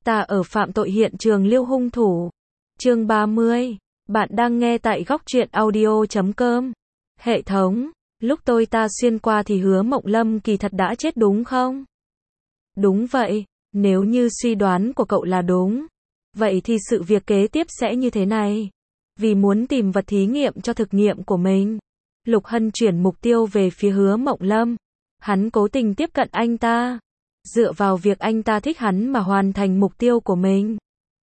Ta ở phạm tội hiện trường lưu hung thủ. Chương 30. Bạn đang nghe tại góc truyện audio.com. Hệ thống. Lúc ta xuyên qua thì Hứa Mộng Lâm kỳ thật đã chết đúng không? Đúng vậy. Nếu như suy đoán của cậu là đúng, vậy thì sự việc kế tiếp sẽ như thế này. Vì muốn tìm vật thí nghiệm cho thực nghiệm của mình, Lục Hân chuyển mục tiêu về phía Hứa Mộng Lâm. Hắn cố tình tiếp cận anh ta, dựa vào việc anh ta thích hắn mà hoàn thành mục tiêu của mình.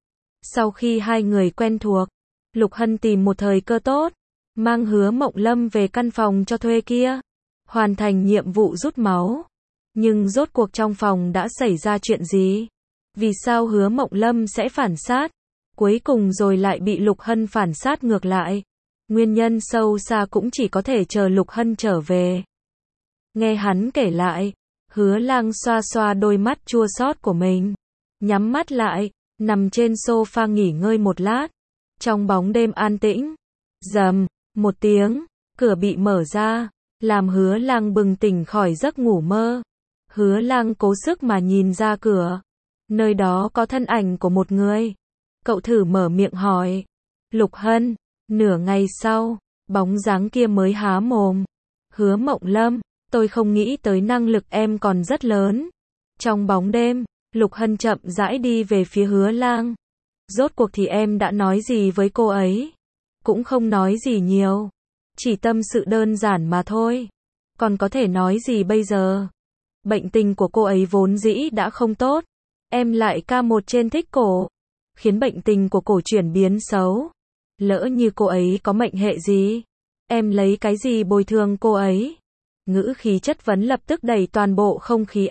Sau khi hai người quen thuộc, Lục Hân tìm một thời cơ tốt, mang Hứa Mộng Lâm về căn phòng cho thuê kia, hoàn thành nhiệm vụ rút máu. Nhưng rốt cuộc trong phòng đã xảy ra chuyện gì? Vì sao Hứa Mộng Lâm sẽ phản sát? Cuối cùng rồi lại bị Lục Hân phản sát ngược lại. Nguyên nhân sâu xa cũng chỉ có thể chờ Lục Hân trở về. Nghe hắn kể lại, Hứa Lang xoa xoa đôi mắt chua xót của mình, nhắm mắt lại, nằm trên sofa nghỉ ngơi một lát. Trong bóng đêm an tĩnh, rầm, một tiếng, cửa bị mở ra, làm Hứa Lang bừng tỉnh khỏi giấc ngủ mơ. Hứa Lang cố sức mà nhìn ra cửa. Nơi đó có thân ảnh của một người. Cậu thử mở miệng hỏi. Lục Hân. Nửa ngày sau, bóng dáng kia mới há mồm. Hứa Mộng Lâm, tôi không nghĩ tới năng lực em còn rất lớn. Trong bóng đêm, Lục Hân chậm rãi đi về phía Hứa Lang. Rốt cuộc thì em đã nói gì với cô ấy? Cũng không nói gì nhiều. Chỉ tâm sự đơn giản mà thôi. Còn có thể nói gì bây giờ? Bệnh tình của cô ấy vốn dĩ đã không tốt. Em lại ca một trên thích cổ, khiến bệnh tình của cổ chuyển biến xấu. Lỡ như cô ấy có mệnh hệ gì, em lấy cái gì bồi thường cô ấy? Ngữ khí chất vấn lập tức đẩy toàn bộ không khí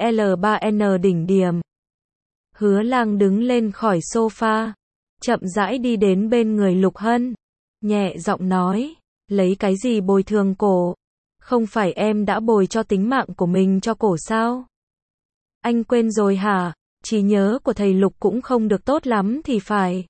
L3N đỉnh điểm. Hứa Lang đứng lên khỏi sofa, chậm rãi đi đến bên người Lục Hân, nhẹ giọng nói, lấy cái gì bồi thường cổ? Không phải em đã bồi cho tính mạng của mình cho cổ sao? Anh quên rồi hả? Trí nhớ của thầy Lục cũng không được tốt lắm thì phải.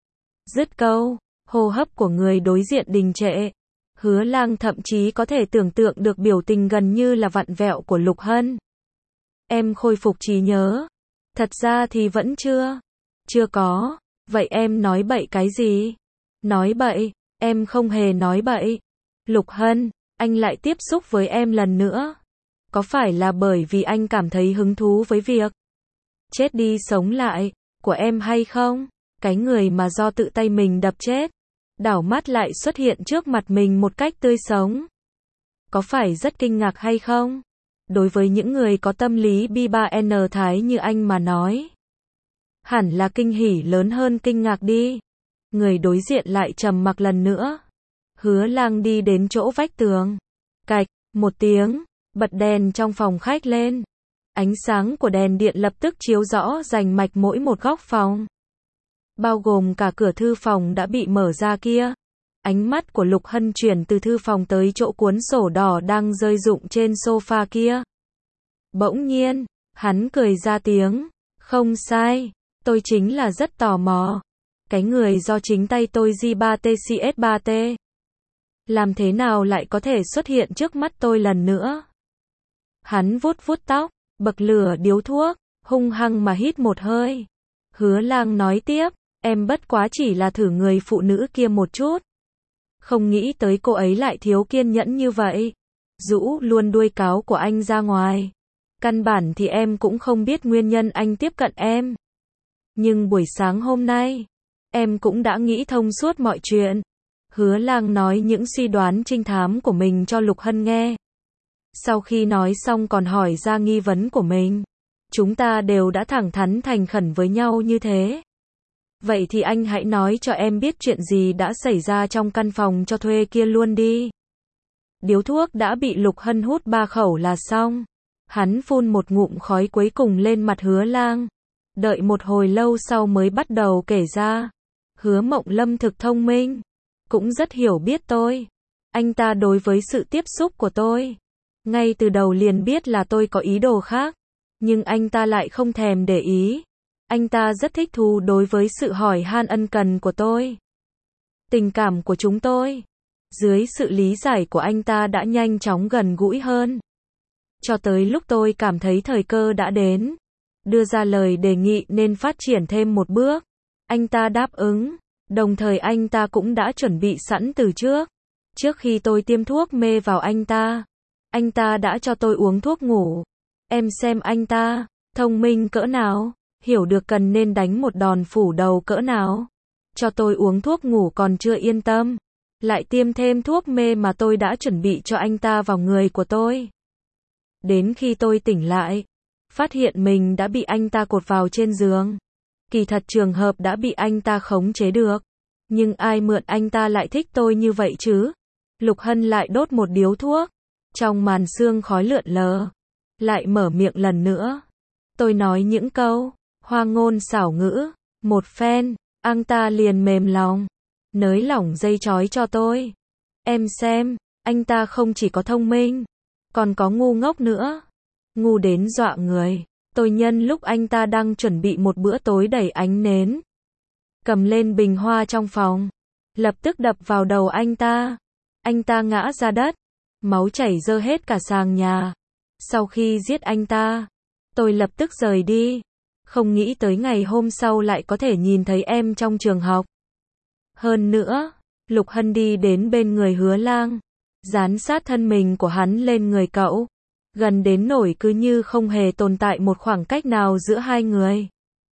Dứt câu, hô hấp của người đối diện đình trệ. Hứa Lang thậm chí có thể tưởng tượng được biểu tình gần như là vặn vẹo của Lục Hân. Em khôi phục trí nhớ? Thật ra thì vẫn chưa. Chưa có. Vậy em nói bậy cái gì? Nói bậy? Em không hề nói bậy. Lục Hân, anh lại tiếp xúc với em lần nữa. Có phải là bởi vì anh cảm thấy hứng thú với việc chết đi sống lại của em hay không? Cái người mà do tự tay mình đập chết, đảo mắt lại xuất hiện trước mặt mình một cách tươi sống. Có phải rất kinh ngạc hay không? Đối với những người có tâm lý B3N thái như anh mà nói, hẳn là kinh hỉ lớn hơn kinh ngạc đi. Người đối diện lại trầm mặc lần nữa. Hứa Lang đi đến chỗ vách tường. Cạch, một tiếng, bật đèn trong phòng khách lên. Ánh sáng của đèn điện lập tức chiếu rõ rành mạch mỗi một góc phòng, bao gồm cả cửa thư phòng đã bị mở ra kia. Ánh mắt của Lục Hân chuyển từ thư phòng tới chỗ cuốn sổ đỏ đang rơi rụng trên sofa kia. Bỗng nhiên, hắn cười ra tiếng. Không sai, tôi chính là rất tò mò. Cái người do chính tay tôi J3TCS3T. Làm thế nào lại có thể xuất hiện trước mắt tôi lần nữa? Hắn vuốt vuốt tóc, bậc lửa điếu thuốc, hung hăng mà hít một hơi. Hứa Lang nói tiếp, em bất quá chỉ là thử người phụ nữ kia một chút. Không nghĩ tới cô ấy lại thiếu kiên nhẫn như vậy. Rũ luôn đuôi cáo của anh ra ngoài. Căn bản thì em cũng không biết nguyên nhân anh tiếp cận em. Nhưng buổi sáng hôm nay, em cũng đã nghĩ thông suốt mọi chuyện. Hứa Lang nói những suy đoán trinh thám của mình cho Lục Hân nghe. Sau khi nói xong còn hỏi ra nghi vấn của mình. Chúng ta đều đã thẳng thắn thành khẩn với nhau như thế. Vậy thì anh hãy nói cho em biết chuyện gì đã xảy ra trong căn phòng cho thuê kia luôn đi. Điếu thuốc đã bị Lục Hân hút 3 khẩu là xong. Hắn phun một ngụm khói cuối cùng lên mặt Hứa Lang. Đợi một hồi lâu sau mới bắt đầu kể ra. Hứa Mộng Lâm thực thông minh, cũng rất hiểu biết tôi. Anh ta đối với sự tiếp xúc của tôi, ngay từ đầu liền biết là tôi có ý đồ khác. Nhưng anh ta lại không thèm để ý. Anh ta rất thích thú đối với sự hỏi han ân cần của tôi. Tình cảm của chúng tôi, dưới sự lý giải của anh ta đã nhanh chóng gần gũi hơn. Cho tới lúc tôi cảm thấy thời cơ đã đến. đưa ra lời đề nghị nên phát triển thêm một bước. Anh ta đáp ứng, đồng thời anh ta cũng đã chuẩn bị sẵn từ trước. Trước khi tôi tiêm thuốc mê vào anh ta đã cho tôi uống thuốc ngủ. Em xem anh ta, thông minh cỡ nào, hiểu được cần nên đánh một đòn phủ đầu cỡ nào. Cho tôi uống thuốc ngủ còn chưa yên tâm, lại tiêm thêm thuốc mê mà tôi đã chuẩn bị cho anh ta vào người của tôi. Đến khi tôi tỉnh lại, phát hiện mình đã bị anh ta cột vào trên giường. Kỳ thật trường hợp đã bị anh ta khống chế được. Nhưng ai mượn anh ta lại thích tôi như vậy chứ? Lục Hân lại đốt một điếu thuốc. Trong màn sương khói lượn lờ. Lại mở miệng lần nữa. Tôi nói những câu hoa ngôn xảo ngữ. Một phen, anh ta liền mềm lòng. Nới lỏng dây trói cho tôi. Em xem, anh ta không chỉ có thông minh, còn có ngu ngốc nữa. Ngu đến dọa người. Tôi nhân lúc anh ta đang chuẩn bị một bữa tối đầy ánh nến, cầm lên bình hoa trong phòng, lập tức đập vào đầu anh ta. Anh ta ngã ra đất, máu chảy rơi hết cả sàn nhà. Sau khi giết anh ta, tôi lập tức rời đi. Không nghĩ tới ngày hôm sau lại có thể nhìn thấy em trong trường học. Hơn nữa, Lục Hân đi đến bên người Hứa Lang, dán sát thân mình của hắn lên người cậu. Gần đến nỗi cứ như không hề tồn tại một khoảng cách nào giữa hai người.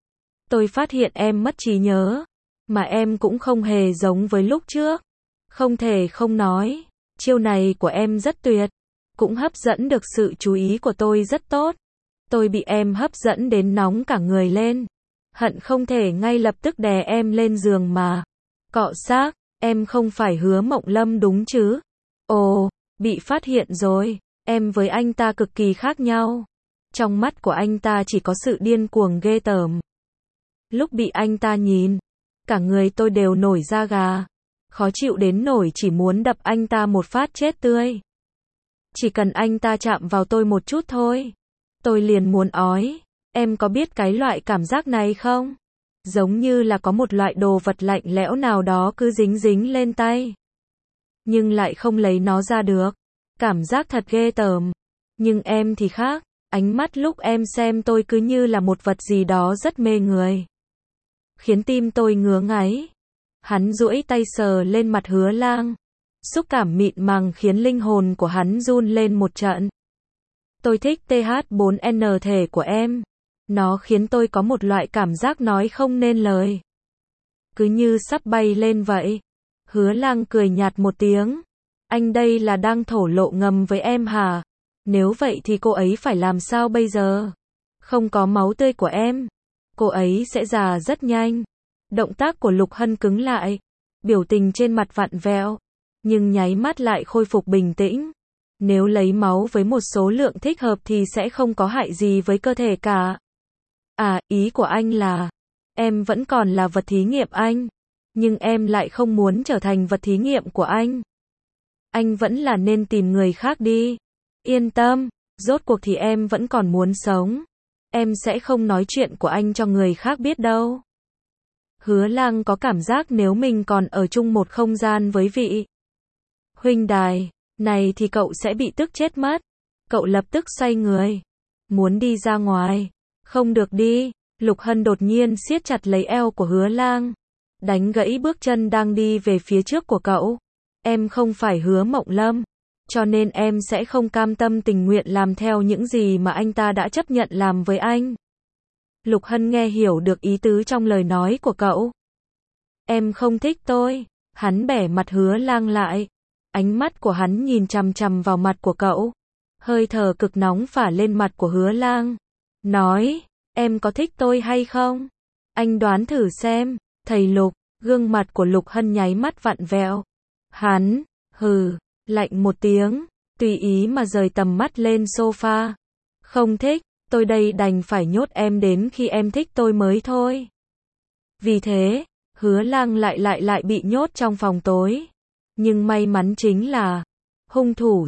Tôi phát hiện em mất trí nhớ, mà em cũng không hề giống với lúc trước. Không thể không nói, chiêu này của em rất tuyệt, cũng hấp dẫn được sự chú ý của tôi rất tốt. Tôi bị em hấp dẫn đến nóng cả người lên, hận không thể ngay lập tức đè em lên giường mà cọ xác. Em không phải Hứa Mộng Lâm đúng chứ? Ồ, bị phát hiện rồi. Em với anh ta cực kỳ khác nhau. Trong mắt của anh ta chỉ có sự điên cuồng ghê tởm. Lúc bị anh ta nhìn, cả người tôi đều nổi da gà. Khó chịu đến nỗi chỉ muốn đập anh ta một phát chết tươi. Chỉ cần anh ta chạm vào tôi một chút thôi, tôi liền muốn ói. Em có biết cái loại cảm giác này không? Giống như là có một loại đồ vật lạnh lẽo nào đó cứ dính dính lên tay, nhưng lại không lấy nó ra được. Cảm giác thật ghê tởm. Nhưng em thì khác, ánh mắt lúc em xem tôi cứ như là một vật gì đó rất mê người, khiến tim tôi ngứa ngáy. Hắn duỗi tay sờ lên mặt Hứa Lang, xúc cảm mịn màng khiến linh hồn của hắn run lên một trận. Tôi thích TH4N thể của em. Nó khiến tôi có một loại cảm giác nói không nên lời, cứ như sắp bay lên vậy. Hứa Lang cười nhạt một tiếng. Anh đây là đang thổ lộ ngầm với em hả? Nếu vậy thì cô ấy phải làm sao bây giờ? Không có máu tươi của em, cô ấy sẽ già rất nhanh. Động tác của Lục Hân cứng lại, biểu tình trên mặt vặn vẹo, nhưng nháy mắt lại khôi phục bình tĩnh. Nếu lấy máu với một số lượng thích hợp thì sẽ không có hại gì với cơ thể cả. À, ý của anh là, em vẫn còn là vật thí nghiệm anh, nhưng em lại không muốn trở thành vật thí nghiệm của anh. Anh vẫn là nên tìm người khác đi. Yên tâm, rốt cuộc thì em vẫn còn muốn sống. Em sẽ không nói chuyện của anh cho người khác biết đâu. Hứa Lang có cảm giác nếu mình còn ở chung một không gian với vị huynh đài này thì cậu sẽ bị tức chết mất. Cậu lập tức xoay người, muốn đi ra ngoài. Không được đi. Lục Hân đột nhiên siết chặt lấy eo của Hứa Lang, đánh gãy bước chân đang đi về phía trước của cậu. Em không phải Hứa Mộng Lâm, cho nên em sẽ không cam tâm tình nguyện làm theo những gì mà anh ta đã chấp nhận làm với anh. Lục Hân nghe hiểu được ý tứ trong lời nói của cậu. Em không thích tôi. Hắn bẻ mặt Hứa Lang lại. Ánh mắt của hắn nhìn chằm chằm vào mặt của cậu. Hơi thở cực nóng phả lên mặt của Hứa Lang. Nói, em có thích tôi hay không? Anh đoán thử xem. Thầy Lục, gương mặt của Lục Hân nháy mắt vặn vẹo. Hắn, hừ, lạnh một tiếng, tùy ý mà rời tầm mắt lên sofa. Không thích, tôi đây đành phải nhốt em đến khi em thích tôi mới thôi. Vì thế, Hứa Lang lại bị nhốt trong phòng tối. Nhưng may mắn chính là, hung thủ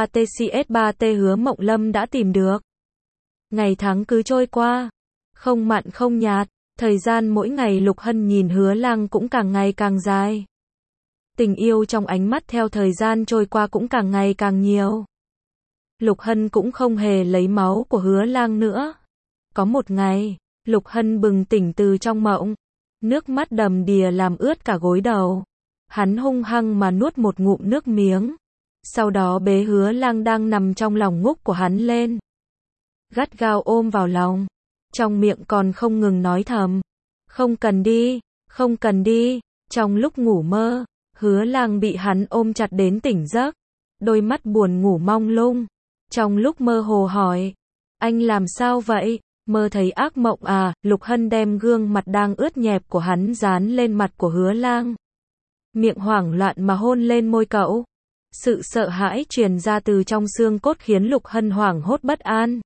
J3TCS3T Hứa Mộng Lâm đã tìm được. Ngày tháng cứ trôi qua, không mặn không nhạt, thời gian mỗi ngày Lục Hân nhìn Hứa Lang cũng càng ngày càng dài. Tình yêu trong ánh mắt theo thời gian trôi qua cũng càng ngày càng nhiều. Lục Hân cũng không hề lấy máu của Hứa Lang nữa. Có một ngày, Lục Hân bừng tỉnh từ trong mộng. Nước mắt đầm đìa làm ướt cả gối đầu. Hắn hung hăng mà nuốt một ngụm nước miếng. Sau đó bế Hứa Lang đang nằm trong lòng ngúc của hắn lên. Gắt gao ôm vào lòng. Trong miệng còn không ngừng nói thầm. Không cần đi, không cần đi. Trong lúc ngủ mơ, Hứa Lang bị hắn ôm chặt đến tỉnh giấc. Đôi mắt buồn ngủ mông lung. Trong lúc mơ hồ hỏi. Anh làm sao vậy? Mơ thấy ác mộng à? Lục Hân đem gương mặt đang ướt nhẹp của hắn dán lên mặt của Hứa Lang. Miệng hoảng loạn mà hôn lên môi cậu. Sự sợ hãi truyền ra từ trong xương cốt khiến Lục Hân hoảng hốt bất an.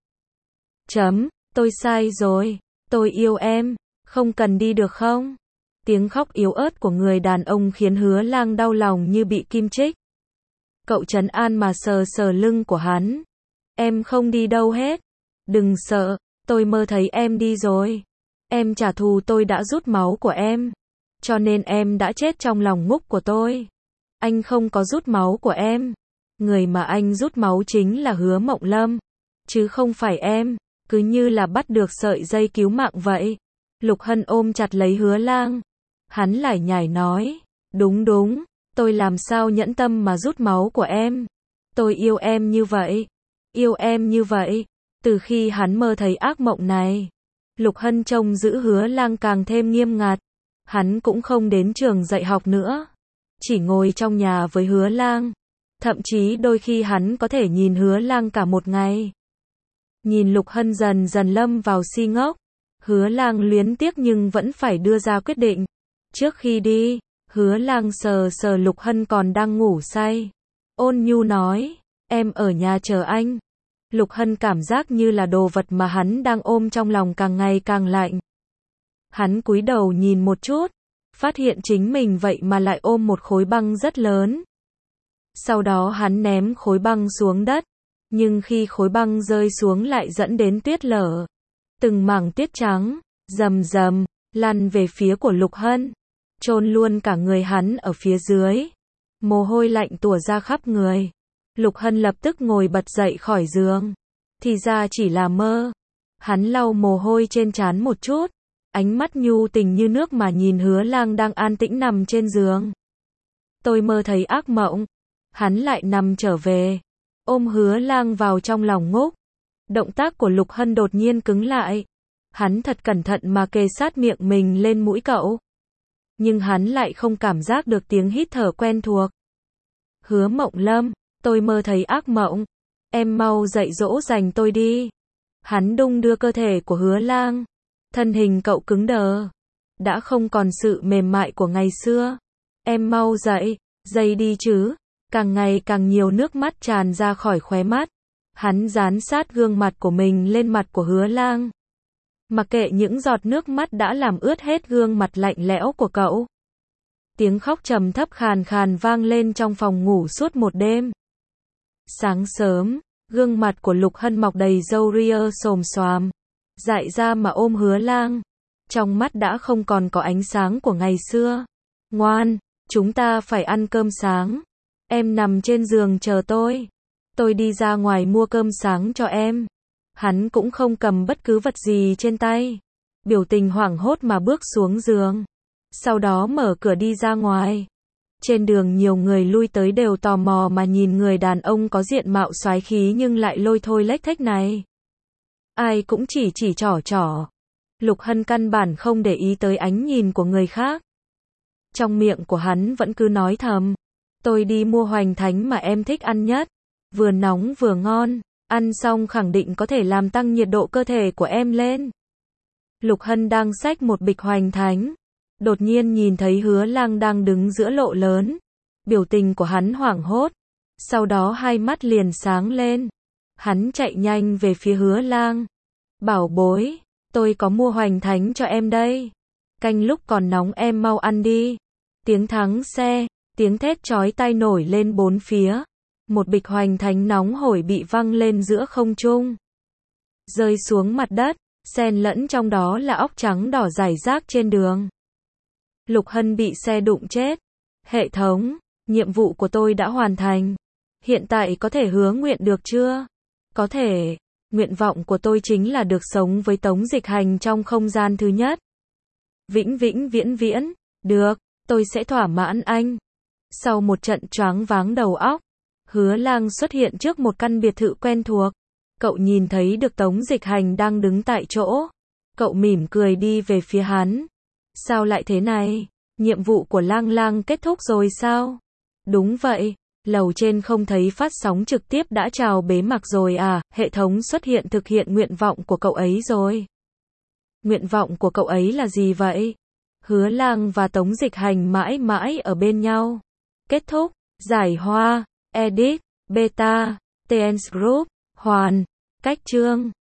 Tôi sai rồi. Tôi yêu em. Không cần đi được không? Tiếng khóc yếu ớt của người đàn ông khiến Hứa Lang đau lòng như bị kim chích. Cậu trấn an mà sờ sờ lưng của hắn. Em không đi đâu hết. Đừng sợ, tôi mơ thấy em đi rồi. Em trả thù tôi đã rút máu của em. Cho nên em đã chết trong lòng ngúc của tôi. Anh không có rút máu của em. Người mà anh rút máu chính là Hứa Mộng Lâm. Chứ không phải em. Cứ như là bắt được sợi dây cứu mạng vậy. Lục Hân ôm chặt lấy Hứa Lang. Hắn lải nhải nói. Đúng, tôi làm sao nhẫn tâm mà rút máu của em. Tôi yêu em như vậy. Yêu em như vậy. Từ khi hắn mơ thấy ác mộng này, Lục Hân trông giữ Hứa Lang càng thêm nghiêm ngặt. Hắn cũng không đến trường dạy học nữa. Chỉ ngồi trong nhà với Hứa Lang. Thậm chí đôi khi hắn có thể nhìn Hứa Lang cả một ngày. Nhìn Lục Hân dần dần lâm vào si ngốc. Hứa Lang luyến tiếc nhưng vẫn phải đưa ra quyết định. Trước khi đi, Hứa Lang sờ sờ Lục Hân còn đang ngủ say. Ôn nhu nói, em ở nhà chờ anh. Lục Hân cảm giác như là đồ vật mà hắn đang ôm trong lòng càng ngày càng lạnh. Hắn cúi đầu nhìn một chút, phát hiện chính mình vậy mà lại ôm một khối băng rất lớn. Sau đó hắn ném khối băng xuống đất, nhưng khi khối băng rơi xuống lại dẫn đến tuyết lở. Từng mảng tuyết trắng, rầm rầm, lăn về phía của Lục Hân, chôn luôn cả người hắn ở phía dưới. Mồ hôi lạnh tủa ra khắp người. Lục Hân lập tức ngồi bật dậy khỏi giường. Thì ra chỉ là mơ. Hắn lau mồ hôi trên trán một chút. Ánh mắt nhu tình như nước mà nhìn Hứa Lang đang an tĩnh nằm trên giường. Tôi mơ thấy ác mộng. Hắn lại nằm trở về. Ôm Hứa Lang vào trong lòng ngúc. Động tác của Lục Hân đột nhiên cứng lại. Hắn thật cẩn thận mà kề sát miệng mình lên mũi cậu. Nhưng hắn lại không cảm giác được tiếng hít thở quen thuộc. Hứa Mộng Lâm, tôi mơ thấy ác mộng. Em mau dậy dỗ dành tôi đi. Hắn đung đưa cơ thể của Hứa Lang. Thân hình cậu cứng đờ. Đã không còn sự mềm mại của ngày xưa. Em mau dậy, dậy đi chứ. Càng ngày càng nhiều nước mắt tràn ra khỏi khóe mắt. Hắn dán sát gương mặt của mình lên mặt của Hứa Lang. Mặc kệ những giọt nước mắt đã làm ướt hết gương mặt lạnh lẽo của cậu. Tiếng khóc trầm thấp khàn khàn vang lên trong phòng ngủ suốt một đêm. Sáng sớm, gương mặt của Lục Hân mọc đầy râu ria xồm xoàm, dại ra mà ôm Hứa Lang. Trong mắt đã không còn có ánh sáng của ngày xưa. Ngoan, chúng ta phải ăn cơm sáng. Em nằm trên giường chờ tôi. Tôi đi ra ngoài mua cơm sáng cho em. Hắn cũng không cầm bất cứ vật gì trên tay. Biểu tình hoảng hốt mà bước xuống giường. Sau đó mở cửa đi ra ngoài. Trên đường nhiều người lui tới đều tò mò mà nhìn người đàn ông có diện mạo soái khí nhưng lại lôi thôi lếch thếch này. Ai cũng chỉ trỏ. Lục Hân căn bản không để ý tới ánh nhìn của người khác. Trong miệng của hắn vẫn cứ nói thầm. Tôi đi mua hoành thánh mà em thích ăn nhất. Vừa nóng vừa ngon. Ăn xong khẳng định có thể làm tăng nhiệt độ cơ thể của em lên. Lục Hân đang xách một bịch hoành thánh. Đột nhiên nhìn thấy Hứa Lang đang đứng giữa lộ lớn. Biểu tình của hắn hoảng hốt. Sau đó hai mắt liền sáng lên. Hắn chạy nhanh về phía Hứa Lang. Bảo bối, tôi có mua hoành thánh cho em đây. Canh lúc còn nóng em mau ăn đi. Tiếng thắng xe, tiếng thét chói tai nổi lên bốn phía. Một bịch hoành thánh nóng hổi bị văng lên giữa không trung. Rơi xuống mặt đất, xen lẫn trong đó là óc trắng đỏ rải rác trên đường. Lục Hân bị xe đụng chết. Hệ thống, nhiệm vụ của tôi đã hoàn thành. Hiện tại có thể hứa nguyện được chưa? Có thể. Nguyện vọng của tôi chính là được sống với Tống Dịch Hành trong không gian thứ nhất. Vĩnh vĩnh viễn viễn. Được, tôi sẽ thỏa mãn anh. Sau một trận choáng váng đầu óc, Hứa Lang xuất hiện trước một căn biệt thự quen thuộc. Cậu nhìn thấy được Tống Dịch Hành đang đứng tại chỗ. Cậu mỉm cười đi về phía hắn. Sao lại thế này? Nhiệm vụ của Lang Lang kết thúc rồi sao? Đúng vậy. Lầu trên không thấy phát sóng trực tiếp đã chào bế mạc rồi à? Hệ thống xuất hiện thực hiện nguyện vọng của cậu ấy rồi. Nguyện vọng của cậu ấy là gì vậy? Hứa Lang và Tống Dịch Hành mãi mãi ở bên nhau. Kết thúc. Giải hoa. Edit. Beta. TN Group. Hoàn. Cách chương.